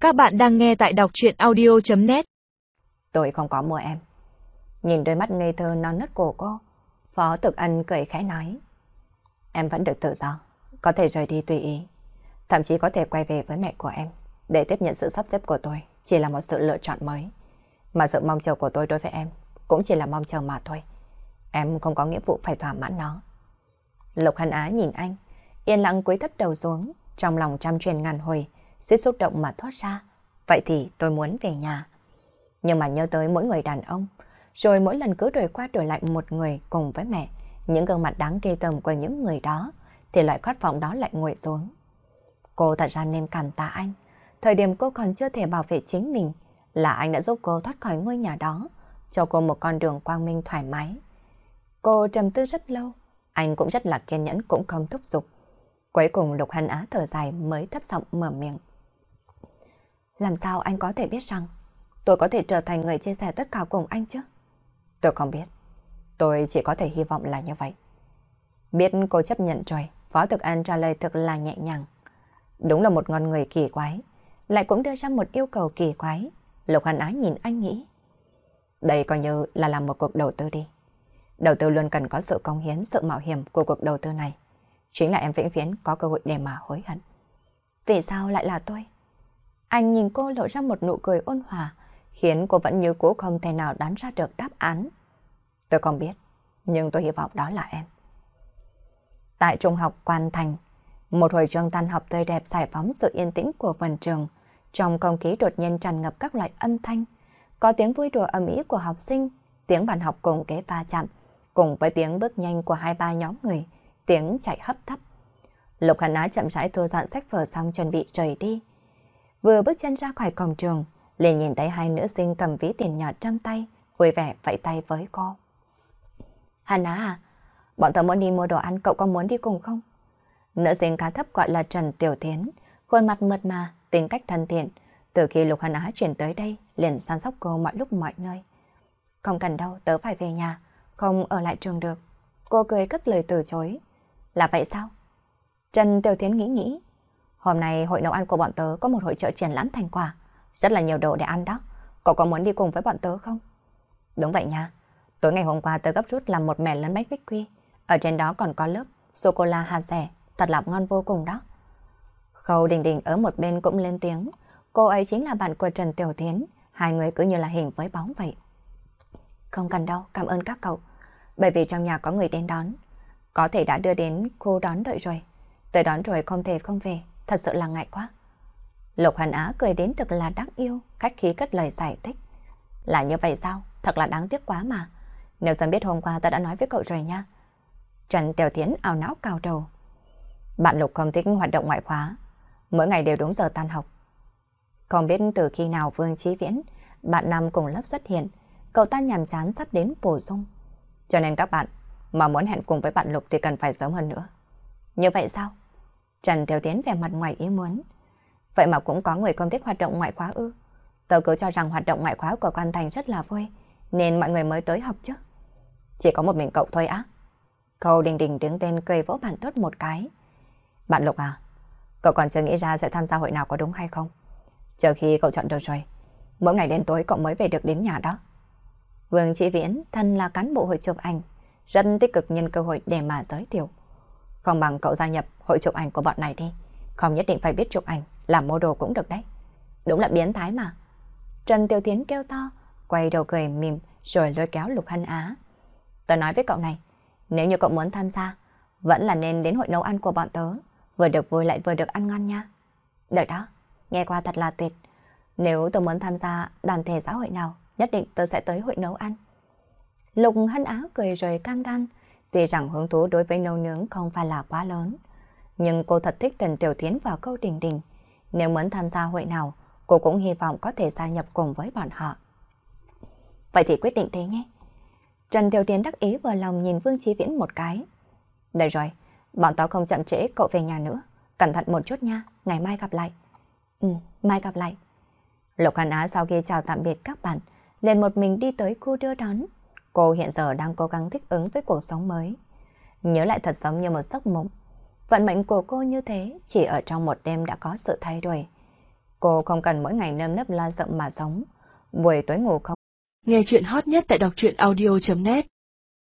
Các bạn đang nghe tại đọc truyện audio.net. Tôi không có mua em. Nhìn đôi mắt ngây thơ non nớt của cô, Phó Thực Ân cười khẽ nói. Em vẫn được tự do, có thể rời đi tùy ý. Thậm chí có thể quay về với mẹ của em để tiếp nhận sự sắp xếp của tôi. Chỉ là một sự lựa chọn mới. Mà sự mong chờ của tôi đối với em cũng chỉ là mong chờ mà thôi. Em không có nghĩa vụ phải thỏa mãn nó. Lục Hân Á nhìn anh, yên lặng cúi thấp đầu xuống, trong lòng trăm truyền ngàn hồi, suýt xúc động mà thoát ra. Vậy thì tôi muốn về nhà. Nhưng mà nhớ tới mỗi người đàn ông, rồi mỗi lần cứ đổi qua đổi lại một người cùng với mẹ, những gương mặt đáng ghê tởm của những người đó, thì loại khát vọng đó lại nguội xuống. Cô thật ra nên cảm tạ anh. Thời điểm cô còn chưa thể bảo vệ chính mình, là anh đã giúp cô thoát khỏi ngôi nhà đó, cho cô một con đường quang minh thoải mái. Cô trầm tư rất lâu, anh cũng rất là kiên nhẫn, cũng không thúc giục. Cuối cùng Lục Hân Á thở dài mới thấp giọng mở miệng. Làm sao anh có thể biết rằng tôi có thể trở thành người chia sẻ tất cả cùng anh chứ? Tôi không biết. Tôi chỉ có thể hy vọng là như vậy. Biết cô chấp nhận rồi, Phó Thực Ân trả lời thật là nhẹ nhàng. Đúng là một con người kỳ quái, lại cũng đưa ra một yêu cầu kỳ quái. Lục Hân Á nhìn anh nghĩ. Đây coi như là làm một cuộc đầu tư đi. Đầu tư luôn cần có sự cống hiến, sự mạo hiểm của cuộc đầu tư này. Chính là em vĩnh viễn có cơ hội để mà hối hận. Vì sao lại là tôi? Anh nhìn cô lộ ra một nụ cười ôn hòa, khiến cô vẫn như cũ không thể nào đoán ra được đáp án. Tôi không biết, nhưng tôi hy vọng đó là em. Tại trung học Quan Thành, một hồi trường tan học tươi đẹp giải phóng sự yên tĩnh của phần trường. Trong không khí đột nhiên tràn ngập các loại âm thanh. Có tiếng vui đùa ầm ĩ của học sinh, tiếng bàn học cùng ghế va chạm, cùng với tiếng bước nhanh của hai ba nhóm người, tiếng chạy hấp tấp. Lục Hân Á chậm rãi thu dọn sách vở xong chuẩn bị rời đi. Vừa bước chân ra khỏi cổng trường, liền nhìn thấy hai nữ sinh cầm ví tiền nhỏ trong tay, vui vẻ vẫy tay với cô. Hân Á à, bọn tớ muốn đi mua đồ ăn, cậu có muốn đi cùng không? Nữ sinh khá thấp gọi là Trần Tiểu Thiến, khuôn mặt mượt mà, tính cách thân thiện. Từ khi Lục Hân Á chuyển tới đây, liền săn sóc cô mọi lúc mọi nơi. Không cần đâu, tớ phải về nhà, không ở lại trường được. Cô cười cất lời từ chối. Là vậy sao? Trần Tiểu Thiến nghĩ. Hôm nay hội nấu ăn của bọn tớ có một hội chợ triển lãm thành quả. Rất là nhiều đồ để ăn đó. Cậu có muốn đi cùng với bọn tớ không? Đúng vậy nha. Tối ngày hôm qua tớ gấp rút làm một mẻ lớn bánh bích quy. Ở trên đó còn có lớp sô-cô-la hạt dẻ. Thật là ngon vô cùng đó. Khâu Đình Đình ở một bên cũng lên tiếng. Cô ấy chính là bạn của Trần Tiểu Thiến. Hai người cứ như là hình với bóng vậy. Không cần đâu, cảm ơn các cậu. Bởi vì trong nhà có người đến đón. Có thể đã đưa đến khu đón đợi rồi. Tới đón rồi không thể không về. Thật sự là ngại quá. Lục Hân Á cười đến thật là đáng yêu, khách khí cất lời giải thích. Là như vậy sao? Thật là đáng tiếc quá mà. Nếu sớm biết hôm qua ta đã nói với cậu rồi nha. Trần Tiểu Thiến ảo não cào đầu. Bạn Lục không thích hoạt động ngoại khóa. Mỗi ngày đều đúng giờ tan học. Không biết từ khi nào Vương Chí Viễn, bạn nam cùng lớp xuất hiện, cậu ta nhàm chán sắp đến bổ sung. Cho nên các bạn mà muốn hẹn cùng với bạn Lục thì cần phải sớm hơn nữa. Như vậy sao? Trần Tiểu Tiến vẻ mặt ngoài ý muốn. Vậy mà cũng có người không thích hoạt động ngoại khóa ư? Tớ cứ cho rằng hoạt động ngoại khóa của Quan Thành rất là vui, nên mọi người mới tới học chứ. Chỉ có một mình cậu thôi á? Khâu Đình Đình đứng bên cười vỗ bàn tốt một cái. Bạn Lục à, cậu còn chưa nghĩ ra sẽ tham gia hội nào có đúng hay không? Chờ khi cậu chọn được rồi, mỗi ngày đến tối cậu mới về được đến nhà đó. Vương Chí Viễn thân là cán bộ hội chụp ảnh, rất tích cực nhân cơ hội để mà giới thiệu. Không bằng cậu gia nhập hội chụp ảnh của bọn này đi. Không nhất định phải biết chụp ảnh, làm model cũng được đấy. Đúng là biến thái mà. Trần Tiểu Thiến kêu to, quay đầu cười mỉm rồi lôi kéo Lục Hân Á. Tớ nói với cậu này, nếu như cậu muốn tham gia, vẫn là nên đến hội nấu ăn của bọn tớ. Vừa được vui lại vừa được ăn ngon nha. Được đó, nghe qua thật là tuyệt. Nếu tớ muốn tham gia đoàn thể xã hội nào, nhất định tớ sẽ tới hội nấu ăn. Lục Hân Á cười rồi cam đoan. Tuy rằng hứng thú đối với nấu nướng không phải là quá lớn, nhưng cô thật thích Trần Tiểu Thiến và Khâu Đình Đình. Nếu muốn tham gia hội nào, cô cũng hy vọng có thể gia nhập cùng với bọn họ. Vậy thì quyết định thế nhé. Trần Tiểu Thiến đắc ý vừa lòng nhìn Vương Chí Viễn một cái. Được rồi, bọn tao không chậm trễ, cậu về nhà nữa. Cẩn thận một chút nha, ngày mai gặp lại. Mai gặp lại. Lục Hân Á sau khi chào tạm biệt các bạn, liền một mình đi tới khu đưa đón. Cô hiện giờ đang cố gắng thích ứng với cuộc sống mới. Nhớ lại thật giống như một giấc mộng. Vận mệnh của cô như thế, chỉ ở trong một đêm đã có sự thay đổi. Cô không cần mỗi ngày nơm nớp lo sợ mà sống. Buổi tối ngủ không. Nghe chuyện hot nhất tại đọc truyện audio.net